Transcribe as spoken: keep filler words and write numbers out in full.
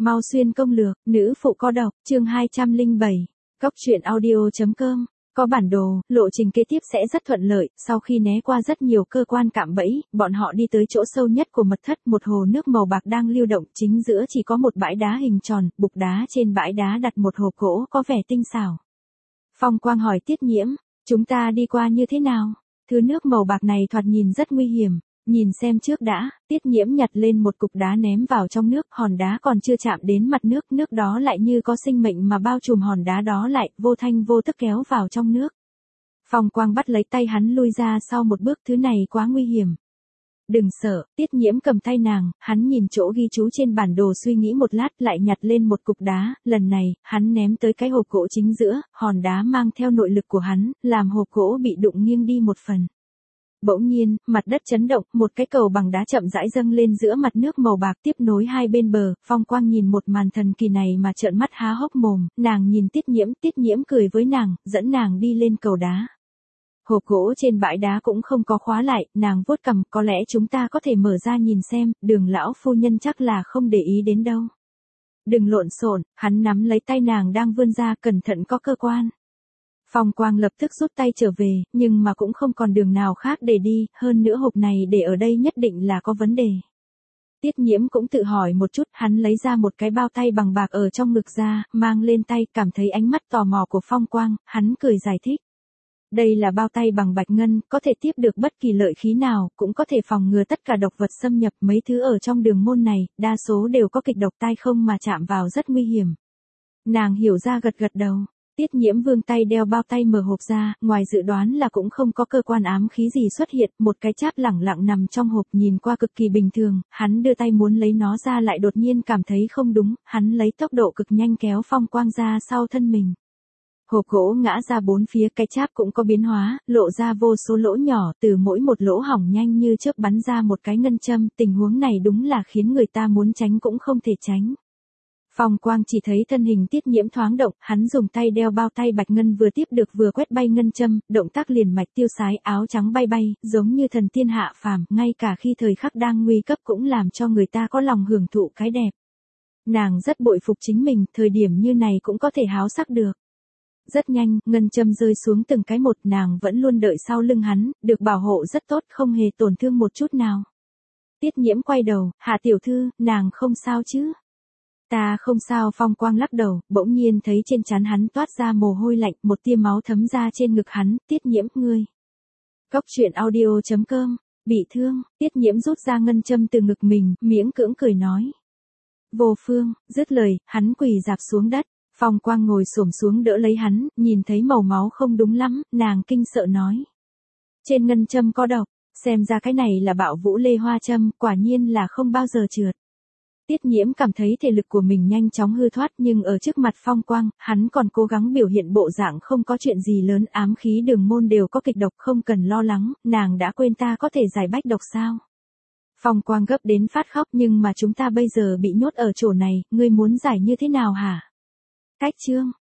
Mau xuyên công lược, nữ phụ có độc, chương hai trăm lẻ bảy. Góc truyện audio.com. Có bản đồ, lộ trình kế tiếp sẽ rất thuận lợi, sau khi né qua rất nhiều cơ quan cạm bẫy, bọn họ đi tới chỗ sâu nhất của mật thất, một hồ nước màu bạc đang lưu động, chính giữa chỉ có một bãi đá hình tròn, bục đá trên bãi đá đặt một hộp gỗ có vẻ tinh xảo. Phong Quang hỏi Tiết Nhiễm, chúng ta đi qua như thế nào? Thứ nước màu bạc này thoạt nhìn rất nguy hiểm. Nhìn xem trước đã, Tiết Nhiễm nhặt lên một cục đá ném vào trong nước, hòn đá còn chưa chạm đến mặt nước, nước đó lại như có sinh mệnh mà bao trùm hòn đá đó lại, vô thanh vô tức kéo vào trong nước. Phong Quang bắt lấy tay hắn lui ra sau một bước, thứ này quá nguy hiểm. Đừng sợ, Tiết Nhiễm cầm tay nàng, hắn nhìn chỗ ghi chú trên bản đồ suy nghĩ một lát lại nhặt lên một cục đá, lần này, hắn ném tới cái hộp gỗ chính giữa, hòn đá mang theo nội lực của hắn, làm hộp gỗ bị đụng nghiêng đi một phần. Bỗng nhiên, mặt đất chấn động, một cái cầu bằng đá chậm rãi dâng lên giữa mặt nước màu bạc tiếp nối hai bên bờ, Phong Quang nhìn một màn thần kỳ này mà trợn mắt há hốc mồm, nàng nhìn Tiết Nhiễm, Tiết Nhiễm cười với nàng, dẫn nàng đi lên cầu đá. Hộp gỗ trên bãi đá cũng không có khóa lại, nàng vuốt cằm, có lẽ chúng ta có thể mở ra nhìn xem, Đường lão phu nhân chắc là không để ý đến đâu. Đừng lộn xộn, hắn nắm lấy tay nàng đang vươn ra, cẩn thận có cơ quan. Phong Quang lập tức rút tay trở về, nhưng mà cũng không còn đường nào khác để đi, hơn nữa hộp này để ở đây nhất định là có vấn đề. Tiết Nhiễm cũng tự hỏi một chút, hắn lấy ra một cái bao tay bằng bạc ở trong ngực ra, mang lên tay, cảm thấy ánh mắt tò mò của Phong Quang, hắn cười giải thích. Đây là bao tay bằng bạch ngân, có thể tiếp được bất kỳ lợi khí nào, cũng có thể phòng ngừa tất cả độc vật xâm nhập, mấy thứ ở trong đường môn này, đa số đều có kịch độc tai không mà chạm vào rất nguy hiểm. Nàng hiểu ra gật gật đầu. Tiết Nhiễm vươn tay đeo bao tay mở hộp ra, ngoài dự đoán là cũng không có cơ quan ám khí gì xuất hiện, một cái cháp lẳng lặng nằm trong hộp nhìn qua cực kỳ bình thường, hắn đưa tay muốn lấy nó ra lại đột nhiên cảm thấy không đúng, hắn lấy tốc độ cực nhanh kéo Phong Quang ra sau thân mình. Hộp gỗ ngã ra bốn phía, cái cháp cũng có biến hóa, lộ ra vô số lỗ nhỏ, từ mỗi một lỗ hỏng nhanh như chớp bắn ra một cái ngân châm, tình huống này đúng là khiến người ta muốn tránh cũng không thể tránh. Phong Quang chỉ thấy thân hình Tiết Nhiễm thoáng động, hắn dùng tay đeo bao tay bạch ngân vừa tiếp được vừa quét bay ngân châm, động tác liền mạch tiêu sái, áo trắng bay bay, giống như thần tiên hạ phàm, ngay cả khi thời khắc đang nguy cấp cũng làm cho người ta có lòng hưởng thụ cái đẹp. Nàng rất bội phục chính mình, thời điểm như này cũng có thể háo sắc được. Rất nhanh, ngân châm rơi xuống từng cái một, nàng vẫn luôn đợi sau lưng hắn, được bảo hộ rất tốt, không hề tổn thương một chút nào. Tiết Nhiễm quay đầu, Hạ tiểu thư, nàng không sao chứ? Ta không sao. Phong Quang lắc đầu, bỗng nhiên thấy trên trán hắn toát ra mồ hôi lạnh, một tia máu thấm ra trên ngực hắn, Tiết Nhiễm, ngươi. Góc truyện audio.com, bị thương, Tiết Nhiễm rút ra ngân châm từ ngực mình, miễn cưỡng cười nói. Vô phương, dứt lời, hắn quỳ rạp xuống đất, Phong Quang ngồi xổm xuống đỡ lấy hắn, nhìn thấy màu máu không đúng lắm, nàng kinh sợ nói. Trên ngân châm có độc, xem ra cái này là bạo vũ lê hoa châm, quả nhiên là không bao giờ trượt. Tiết Nhiễm cảm thấy thể lực của mình nhanh chóng hư thoát nhưng ở trước mặt Phong Quang, hắn còn cố gắng biểu hiện bộ dạng không có chuyện gì lớn, ám khí đường môn đều có kịch độc, không cần lo lắng, nàng đã quên ta có thể giải bách độc sao. Phong Quang gấp đến phát khóc, nhưng mà chúng ta bây giờ bị nhốt ở chỗ này, ngươi muốn giải như thế nào hả? Cách chương,